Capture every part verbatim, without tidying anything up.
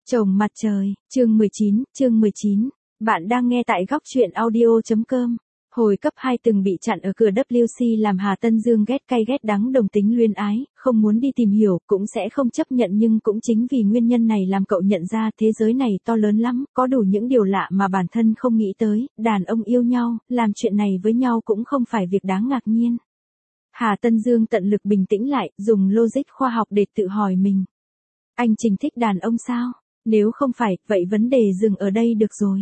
Chồng mặt trời, chương mười chín, chương mười chín. Bạn đang nghe tại góc truyện audio chấm com. Hồi cấp hai từng bị chặn ở cửa W C làm Hà Tân Dương ghét cay ghét đắng đồng tính luyến ái, không muốn đi tìm hiểu, cũng sẽ không chấp nhận, nhưng cũng chính vì nguyên nhân này làm cậu nhận ra thế giới này to lớn lắm, có đủ những điều lạ mà bản thân không nghĩ tới, đàn ông yêu nhau, làm chuyện này với nhau cũng không phải việc đáng ngạc nhiên. Hà Tân Dương tận lực bình tĩnh lại, dùng logic khoa học để tự hỏi mình. Anh Trình thích đàn ông sao? Nếu không phải, vậy vấn đề dừng ở đây được rồi.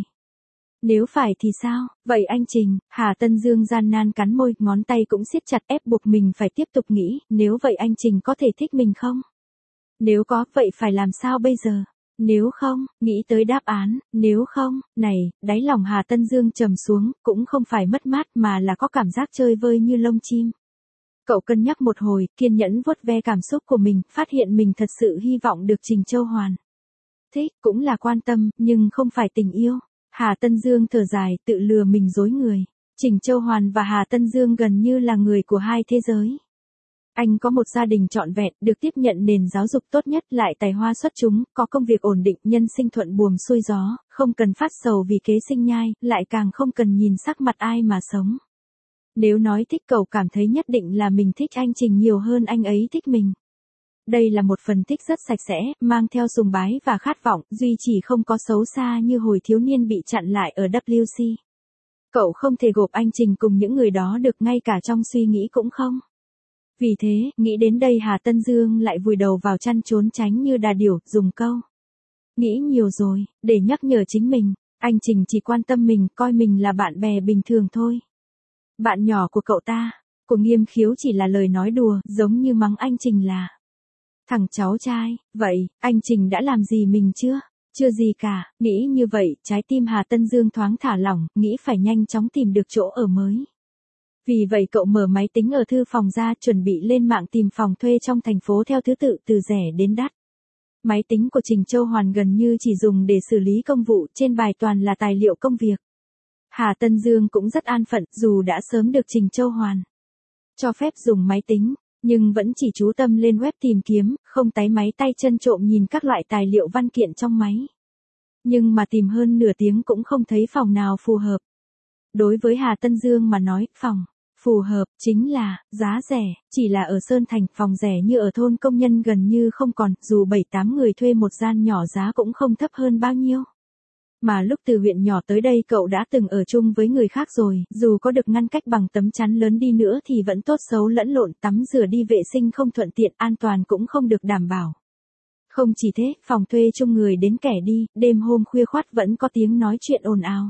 Nếu phải thì sao? Vậy anh Trình, Hà Tân Dương gian nan cắn môi, ngón tay cũng siết chặt ép buộc mình phải tiếp tục nghĩ, nếu vậy anh Trình có thể thích mình không? Nếu có, vậy phải làm sao bây giờ? Nếu không, nghĩ tới đáp án, nếu không, này, đáy lòng Hà Tân Dương trầm xuống, cũng không phải mất mát mà là có cảm giác chơi vơi như lông chim. Cậu cân nhắc một hồi, kiên nhẫn vuốt ve cảm xúc của mình, phát hiện mình thật sự hy vọng được Trình Châu Hoàn. Thích, cũng là quan tâm, nhưng không phải tình yêu. Hà Tân Dương thở dài, tự lừa mình dối người. Trình Châu Hoàn và Hà Tân Dương gần như là người của hai thế giới. Anh có một gia đình trọn vẹn, được tiếp nhận nền giáo dục tốt nhất, lại tài hoa xuất chúng, có công việc ổn định, nhân sinh thuận buồm xuôi gió, không cần phát sầu vì kế sinh nhai, lại càng không cần nhìn sắc mặt ai mà sống. Nếu nói thích cậu cảm thấy nhất định là mình thích anh Trình nhiều hơn anh ấy thích mình. Đây là một phần thích rất sạch sẽ, mang theo sùng bái và khát vọng, duy chỉ không có xấu xa như hồi thiếu niên bị chặn lại ở W C. Cậu không thể gộp anh Trình cùng những người đó được, ngay cả trong suy nghĩ cũng không. Vì thế, nghĩ đến đây Hà Tân Dương lại vùi đầu vào chăn trốn tránh như đà điểu, dùng câu. Nghĩ nhiều rồi, để nhắc nhở chính mình, anh Trình chỉ quan tâm mình, coi mình là bạn bè bình thường thôi. Bạn nhỏ của cậu ta, của Nghiêm Khiếu chỉ là lời nói đùa, giống như mắng anh Trình là thằng cháu trai. Vậy, anh Trình đã làm gì mình chưa? Chưa gì cả. Nghĩ như vậy, trái tim Hà Tân Dương thoáng thả lỏng, nghĩ phải nhanh chóng tìm được chỗ ở mới. Vì vậy cậu mở máy tính ở thư phòng ra, chuẩn bị lên mạng tìm phòng thuê trong thành phố theo thứ tự từ rẻ đến đắt. Máy tính của Trình Châu Hoàn gần như chỉ dùng để xử lý công vụ, trên bài toàn là tài liệu công việc. Hà Tân Dương cũng rất an phận, dù đã sớm được Trình Châu Hoàn cho phép dùng máy tính, nhưng vẫn chỉ chú tâm lên web tìm kiếm, không táy máy tay chân trộm nhìn các loại tài liệu văn kiện trong máy. Nhưng mà tìm hơn nửa tiếng cũng không thấy phòng nào phù hợp. Đối với Hà Tân Dương mà nói, phòng phù hợp chính là giá rẻ, chỉ là ở Sơn Thành, phòng rẻ như ở thôn công nhân gần như không còn, dù bảy tám người thuê một gian nhỏ giá cũng không thấp hơn bao nhiêu. Mà lúc từ huyện nhỏ tới đây cậu đã từng ở chung với người khác rồi, dù có được ngăn cách bằng tấm chắn lớn đi nữa thì vẫn tốt xấu lẫn lộn, tắm rửa đi vệ sinh không thuận tiện, an toàn cũng không được đảm bảo. Không chỉ thế, phòng thuê chung người đến kẻ đi, đêm hôm khuya khoắt vẫn có tiếng nói chuyện ồn ào.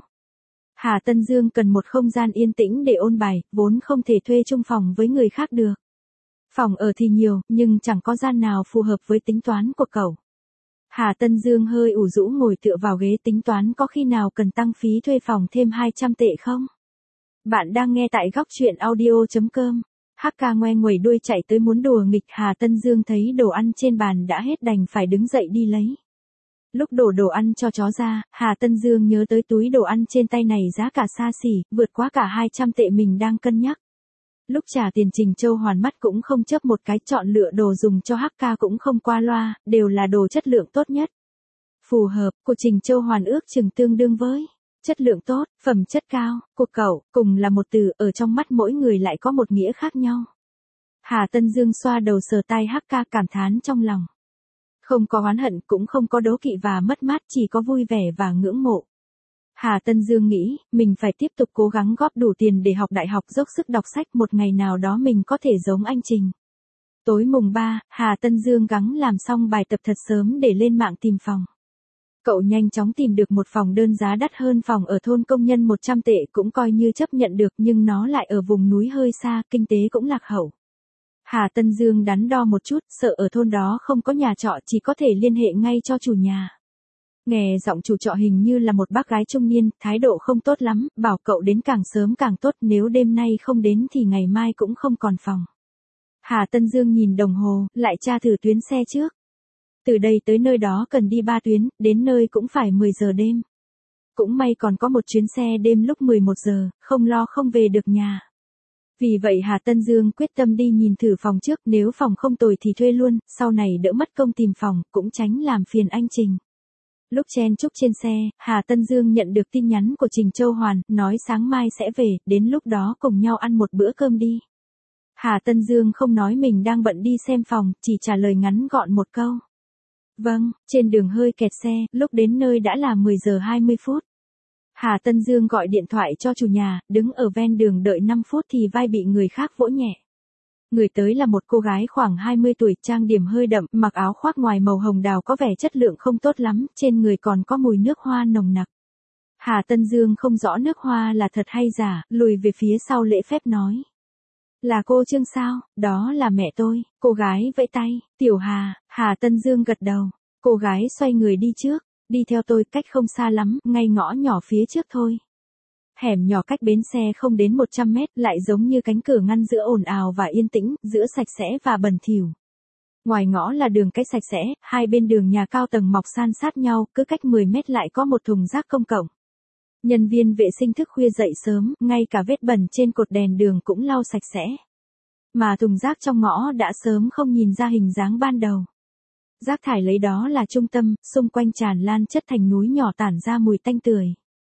Hà Tân Dương cần một không gian yên tĩnh để ôn bài, vốn không thể thuê chung phòng với người khác được. Phòng ở thì nhiều, nhưng chẳng có gian nào phù hợp với tính toán của cậu. Hà Tân Dương hơi ủ rũ ngồi tựa vào ghế tính toán có khi nào cần tăng phí thuê phòng thêm hai trăm tệ không? Bạn đang nghe tại góc truyện audio chấm com. hắc ca ngoe nguẩy đuôi chạy tới muốn đùa nghịch, Hà Tân Dương thấy đồ ăn trên bàn đã hết đành phải đứng dậy đi lấy. Lúc đổ đồ ăn cho chó ra, Hà Tân Dương nhớ tới túi đồ ăn trên tay này giá cả xa xỉ, vượt quá cả hai trăm tệ mình đang cân nhắc. Lúc trả tiền Trình Châu Hoàn mắt cũng không chớp một cái, chọn lựa đồ dùng cho hắc ca cũng không qua loa, đều là đồ chất lượng tốt nhất. Phù hợp, của Trình Châu Hoàn ước chừng tương đương với chất lượng tốt, phẩm chất cao, của cậu, cùng là một từ, ở trong mắt mỗi người lại có một nghĩa khác nhau. Hà Tân Dương xoa đầu sờ tai hắc ca cảm thán trong lòng. Không có oán hận, cũng không có đố kỵ và mất mát, chỉ có vui vẻ và ngưỡng mộ. Hà Tân Dương nghĩ, mình phải tiếp tục cố gắng góp đủ tiền để học đại học, dốc sức đọc sách, một ngày nào đó mình có thể giống anh Trình. Tối mùng ba, Hà Tân Dương gắng làm xong bài tập thật sớm để lên mạng tìm phòng. Cậu nhanh chóng tìm được một phòng đơn giá đắt hơn phòng ở thôn công nhân một trăm tệ, cũng coi như chấp nhận được, nhưng nó lại ở vùng núi hơi xa, kinh tế cũng lạc hậu. Hà Tân Dương đắn đo một chút, sợ ở thôn đó không có nhà trọ, chỉ có thể liên hệ ngay cho chủ nhà. Nghe giọng chủ trọ hình như là một bác gái trung niên, thái độ không tốt lắm, bảo cậu đến càng sớm càng tốt, nếu đêm nay không đến thì ngày mai cũng không còn phòng. Hà Tân Dương nhìn đồng hồ, lại tra thử tuyến xe trước. Từ đây tới nơi đó cần đi ba tuyến, đến nơi cũng phải mười giờ đêm. Cũng may còn có một chuyến xe đêm lúc mười một giờ, không lo không về được nhà. Vì vậy Hà Tân Dương quyết tâm đi nhìn thử phòng trước, nếu phòng không tồi thì thuê luôn, sau này đỡ mất công tìm phòng, cũng tránh làm phiền anh Trình. Lúc chen chúc trên xe, Hà Tân Dương nhận được tin nhắn của Trình Châu Hoàn, nói sáng mai sẽ về, đến lúc đó cùng nhau ăn một bữa cơm đi. Hà Tân Dương không nói mình đang bận đi xem phòng, chỉ trả lời ngắn gọn một câu. Vâng, trên đường hơi kẹt xe, lúc đến nơi đã là mười giờ hai mươi phút. Hà Tân Dương gọi điện thoại cho chủ nhà, đứng ở ven đường đợi năm phút thì vai bị người khác vỗ nhẹ. Người tới là một cô gái khoảng hai mươi tuổi, trang điểm hơi đậm, mặc áo khoác ngoài màu hồng đào có vẻ chất lượng không tốt lắm, trên người còn có mùi nước hoa nồng nặc. Hà Tân Dương không rõ nước hoa là thật hay giả, lùi về phía sau lễ phép nói. Là cô Trương sao, đó là mẹ tôi, cô gái vẫy tay, Tiểu Hà, Hà Tân Dương gật đầu, cô gái xoay người đi trước, đi theo tôi cách không xa lắm, ngay ngõ nhỏ phía trước thôi. Hẻm nhỏ cách bến xe không đến một trăm mét, lại giống như cánh cửa ngăn giữa ồn ào và yên tĩnh, giữa sạch sẽ và bẩn thỉu. Ngoài ngõ là đường cái sạch sẽ, hai bên đường nhà cao tầng mọc san sát nhau, cứ cách mười mét lại có một thùng rác công cộng. Nhân viên vệ sinh thức khuya dậy sớm, ngay cả vết bẩn trên cột đèn đường cũng lau sạch sẽ. Mà thùng rác trong ngõ đã sớm không nhìn ra hình dáng ban đầu. Rác thải lấy đó là trung tâm, xung quanh tràn lan chất thành núi nhỏ tản ra mùi tanh tưởi.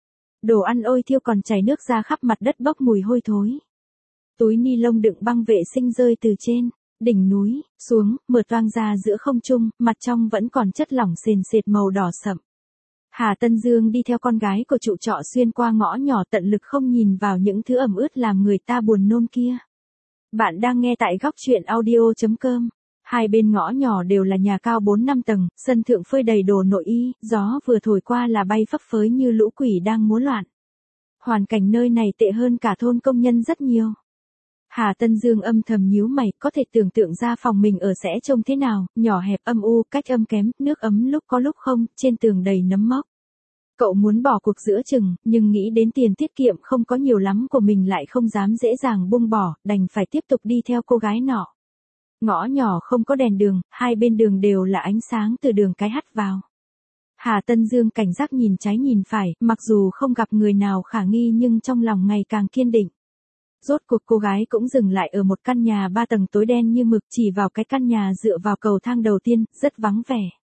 Đồ ăn ôi thiêu còn chảy nước ra khắp mặt đất bốc mùi hôi thối. Túi ni lông đựng băng vệ sinh rơi từ trên đỉnh núi xuống, mượt toang ra giữa không trung, mặt trong vẫn còn chất lỏng sền sệt màu đỏ sậm. Hà Tân Dương đi theo con gái của trụ trọ xuyên qua ngõ nhỏ, tận lực không nhìn vào những thứ ẩm ướt làm người ta buồn nôn kia. Bạn đang nghe tại góc truyện audio chấm com. Hai bên ngõ nhỏ đều là nhà cao bốn năm tầng, sân thượng phơi đầy đồ nội y, gió vừa thổi qua là bay phấp phới như lũ quỷ đang múa loạn. Hoàn cảnh nơi này tệ hơn cả thôn công nhân rất nhiều. Hà Tân Dương âm thầm nhíu mày, có thể tưởng tượng ra phòng mình ở sẽ trông thế nào, nhỏ hẹp âm u, cách âm kém, nước ấm lúc có lúc không, trên tường đầy nấm mốc. Cậu muốn bỏ cuộc giữa chừng, nhưng nghĩ đến tiền tiết kiệm không có nhiều lắm của mình lại không dám dễ dàng buông bỏ, đành phải tiếp tục đi theo cô gái nọ. Ngõ nhỏ không có đèn đường, hai bên đường đều là ánh sáng từ đường cái hắt vào. Hà Tân Dương cảnh giác nhìn trái nhìn phải, mặc dù không gặp người nào khả nghi nhưng trong lòng ngày càng kiên định. Rốt cuộc cô gái cũng dừng lại ở một căn nhà ba tầng tối đen như mực, chỉ vào cái căn nhà dựa vào cầu thang đầu tiên, rất vắng vẻ.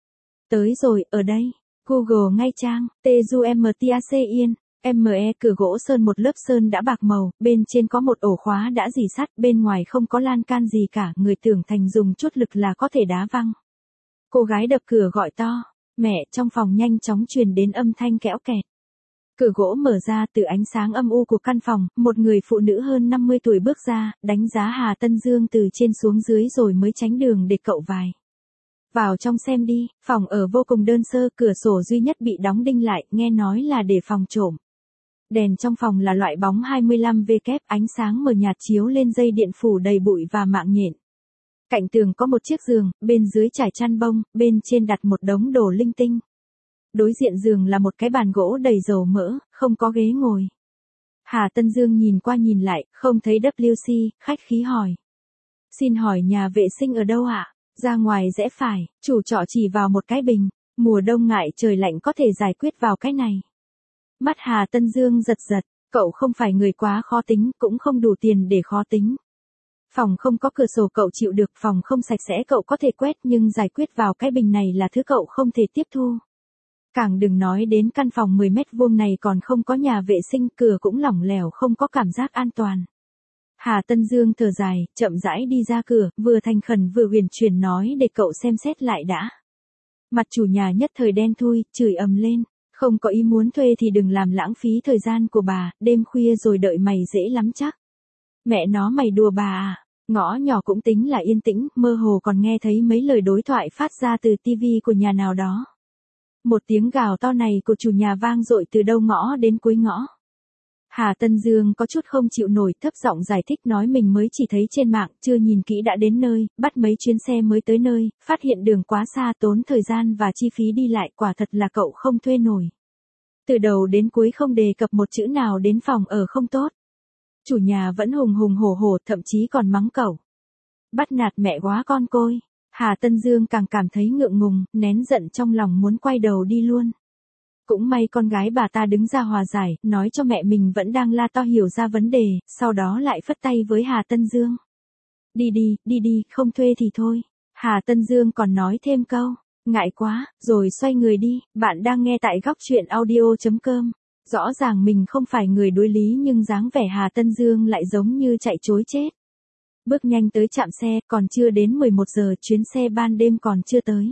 Tới rồi, ở đây. Google ngay trang, T-U-M-T-A-C-I-N, M-E cửa gỗ sơn, một lớp sơn đã bạc màu, bên trên có một ổ khóa đã rỉ sắt, bên ngoài không có lan can gì cả, người tưởng thành dùng chút lực là có thể đá văng. Cô gái đập cửa gọi to, mẹ, trong phòng nhanh chóng truyền đến âm thanh kẽo kẹt. Cửa gỗ mở ra, từ ánh sáng âm u của căn phòng, một người phụ nữ hơn năm mươi tuổi bước ra, đánh giá Hà Tân Dương từ trên xuống dưới rồi mới tránh đường để cậu vài. Vào trong xem đi, phòng ở vô cùng đơn sơ, cửa sổ duy nhất bị đóng đinh lại, nghe nói là để phòng trộm. Đèn trong phòng là loại bóng hai mươi lăm oát, ánh sáng mờ nhạt chiếu lên dây điện phủ đầy bụi và mạng nhện. Cạnh tường có một chiếc giường, bên dưới trải chăn bông, bên trên đặt một đống đồ linh tinh. Đối diện giường là một cái bàn gỗ đầy dầu mỡ, không có ghế ngồi. Hà Tân Dương nhìn qua nhìn lại, không thấy W C, khách khí hỏi. Xin hỏi nhà vệ sinh ở đâu ạ? Ra ngoài rẽ phải, chủ trọ chỉ vào một cái bình. Mùa đông ngại trời lạnh có thể giải quyết vào cái này. Mắt Hà Tân Dương giật giật, cậu không phải người quá khó tính, cũng không đủ tiền để khó tính. Phòng không có cửa sổ cậu chịu được, phòng không sạch sẽ cậu có thể quét, nhưng giải quyết vào cái bình này là thứ cậu không thể tiếp thu. Càng đừng nói đến căn phòng mười mét vuông này còn không có nhà vệ sinh, cửa cũng lỏng lẻo, không có cảm giác an toàn. Hà Tân Dương thở dài, chậm rãi đi ra cửa, vừa thành khẩn vừa huyền chuyển nói để cậu xem xét lại đã. Mặt chủ nhà nhất thời đen thui, chửi ầm lên, không có ý muốn thuê thì đừng làm lãng phí thời gian của bà, đêm khuya rồi đợi mày dễ lắm chắc. Mẹ nó mày đùa bà à, ngõ nhỏ cũng tính là yên tĩnh, mơ hồ còn nghe thấy mấy lời đối thoại phát ra từ tivi của nhà nào đó. Một tiếng gào to này của chủ nhà vang dội từ đầu ngõ đến cuối ngõ. Hà Tân Dương có chút không chịu nổi, thấp giọng giải thích nói mình mới chỉ thấy trên mạng, chưa nhìn kỹ đã đến nơi, bắt mấy chuyến xe mới tới nơi, phát hiện đường quá xa, tốn thời gian và chi phí đi lại, quả thật là cậu không thuê nổi. Từ đầu đến cuối không đề cập một chữ nào đến phòng ở không tốt. Chủ nhà vẫn hùng hùng hổ hổ, thậm chí còn mắng cậu. Bắt nạt mẹ quá con côi. Hà Tân Dương càng cảm thấy ngượng ngùng, nén giận trong lòng muốn quay đầu đi luôn. Cũng may con gái bà ta đứng ra hòa giải, nói cho mẹ mình vẫn đang la to hiểu ra vấn đề, sau đó lại phất tay với Hà Tân Dương. Đi đi, đi đi, không thuê thì thôi. Hà Tân Dương còn nói thêm câu, Ngại quá, rồi xoay người đi, bạn đang nghe tại góc chuyện audio.com. Rõ ràng mình không phải người đối lý nhưng dáng vẻ Hà Tân Dương lại giống như chạy trối chết. Bước nhanh tới trạm xe, còn chưa đến mười một giờ, chuyến xe ban đêm còn chưa tới.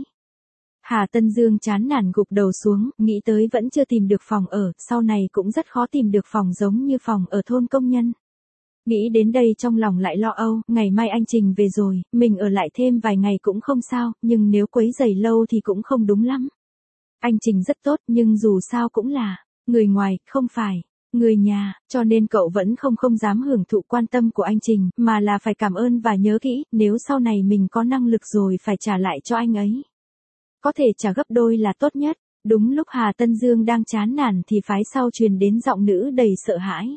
Hà Tân Dương chán nản gục đầu xuống, nghĩ tới vẫn chưa tìm được phòng ở, sau này cũng rất khó tìm được phòng giống như phòng ở thôn công nhân. Nghĩ đến đây trong lòng lại lo âu, ngày mai anh Trình về rồi, mình ở lại thêm vài ngày cũng không sao, nhưng nếu quấy rầy lâu thì cũng không đúng lắm. Anh Trình rất tốt nhưng dù sao cũng là người ngoài, không phải người nhà, cho nên cậu vẫn không không dám hưởng thụ quan tâm của anh Trình, mà là phải cảm ơn và nhớ kỹ, nếu sau này mình có năng lực rồi phải trả lại cho anh ấy. Có thể trả gấp đôi là tốt nhất. Đúng lúc Hà Tân Dương đang chán nản thì phái sau truyền đến giọng nữ đầy sợ hãi.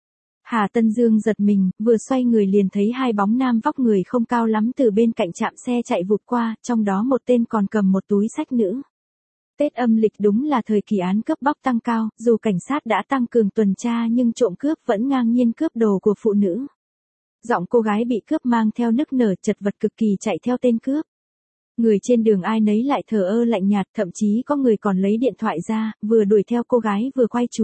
Hà Tân Dương giật mình, vừa xoay người liền thấy hai bóng nam vóc người không cao lắm từ bên cạnh trạm xe chạy vụt qua, trong đó một tên còn cầm một túi xách nữ. Tết âm lịch đúng là thời kỳ án cướp bóc tăng cao, dù cảnh sát đã tăng cường tuần tra nhưng trộm cướp vẫn ngang nhiên cướp đồ của phụ nữ. Giọng cô gái bị cướp mang theo nức nở chật vật cực kỳ chạy theo tên cướp. Người trên đường ai nấy lại thờ ơ lạnh nhạt, thậm chí có người còn lấy điện thoại ra, vừa đuổi theo cô gái vừa quay chụp.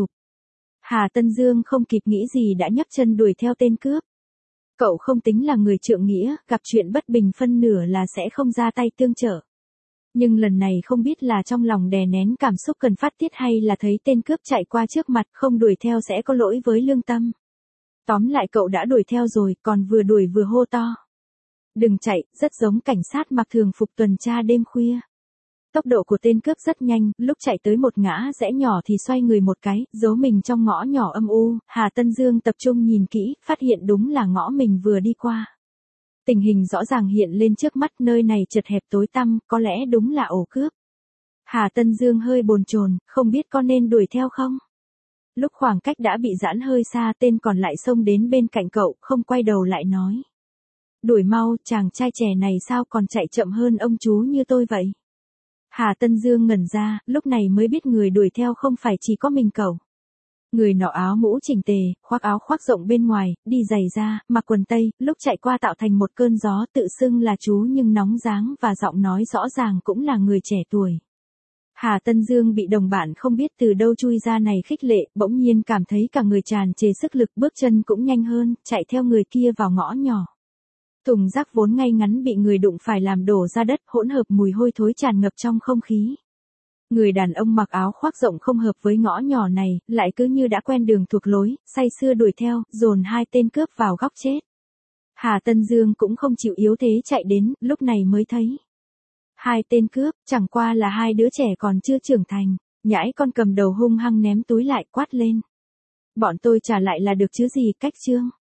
Hà Tân Dương không kịp nghĩ gì đã nhấc chân đuổi theo tên cướp. Cậu không tính là người trượng nghĩa, gặp chuyện bất bình phân nửa là sẽ không ra tay tương trợ. Nhưng lần này không biết là trong lòng đè nén cảm xúc cần phát tiết hay là thấy tên cướp chạy qua trước mặt không đuổi theo sẽ có lỗi với lương tâm. Tóm lại cậu đã đuổi theo rồi, còn vừa đuổi vừa hô to. Đừng chạy, rất giống cảnh sát mặc thường phục tuần tra đêm khuya. Tốc độ của tên cướp rất nhanh, lúc chạy tới một ngã rẽ nhỏ thì xoay người một cái, giấu mình trong ngõ nhỏ âm u. Hà Tân Dương tập trung nhìn kỹ, phát hiện đúng là ngõ mình vừa đi qua. Tình hình rõ ràng hiện lên trước mắt, nơi này chật hẹp tối tăm, có lẽ đúng là ổ cướp. Hà Tân Dương hơi bồn chồn, không biết có nên đuổi theo không? Lúc khoảng cách đã bị giãn hơi xa, tên còn lại xông đến bên cạnh cậu, không quay đầu lại nói. Đuổi mau, chàng trai trẻ này sao còn chạy chậm hơn ông chú như tôi vậy? Hà Tân Dương ngẩn ra, lúc này mới biết người đuổi theo không phải chỉ có mình cậu. Người nọ áo mũ chỉnh tề, khoác áo khoác rộng bên ngoài, đi giày da, mặc quần tây, lúc chạy qua tạo thành một cơn gió, tự xưng là chú nhưng nóng dáng và giọng nói rõ ràng cũng là người trẻ tuổi. Hà Tân Dương bị đồng bạn không biết từ đâu chui ra này khích lệ, bỗng nhiên cảm thấy cả người tràn trề sức lực, bước chân cũng nhanh hơn, chạy theo người kia vào ngõ nhỏ. Thùng rác vốn ngay ngắn bị người đụng phải làm đổ ra đất, hỗn hợp mùi hôi thối tràn ngập trong không khí. Người đàn ông mặc áo khoác rộng không hợp với ngõ nhỏ này, lại cứ như đã quen đường thuộc lối, say sưa đuổi theo, dồn hai tên cướp vào góc chết. Hà Tân Dương cũng không chịu yếu thế chạy đến, lúc này mới thấy. Hai tên cướp, chẳng qua là hai đứa trẻ còn chưa trưởng thành, nhãi con cầm đầu hung hăng ném túi lại quát lên. Bọn tôi trả lại là được chứ gì, cách trương.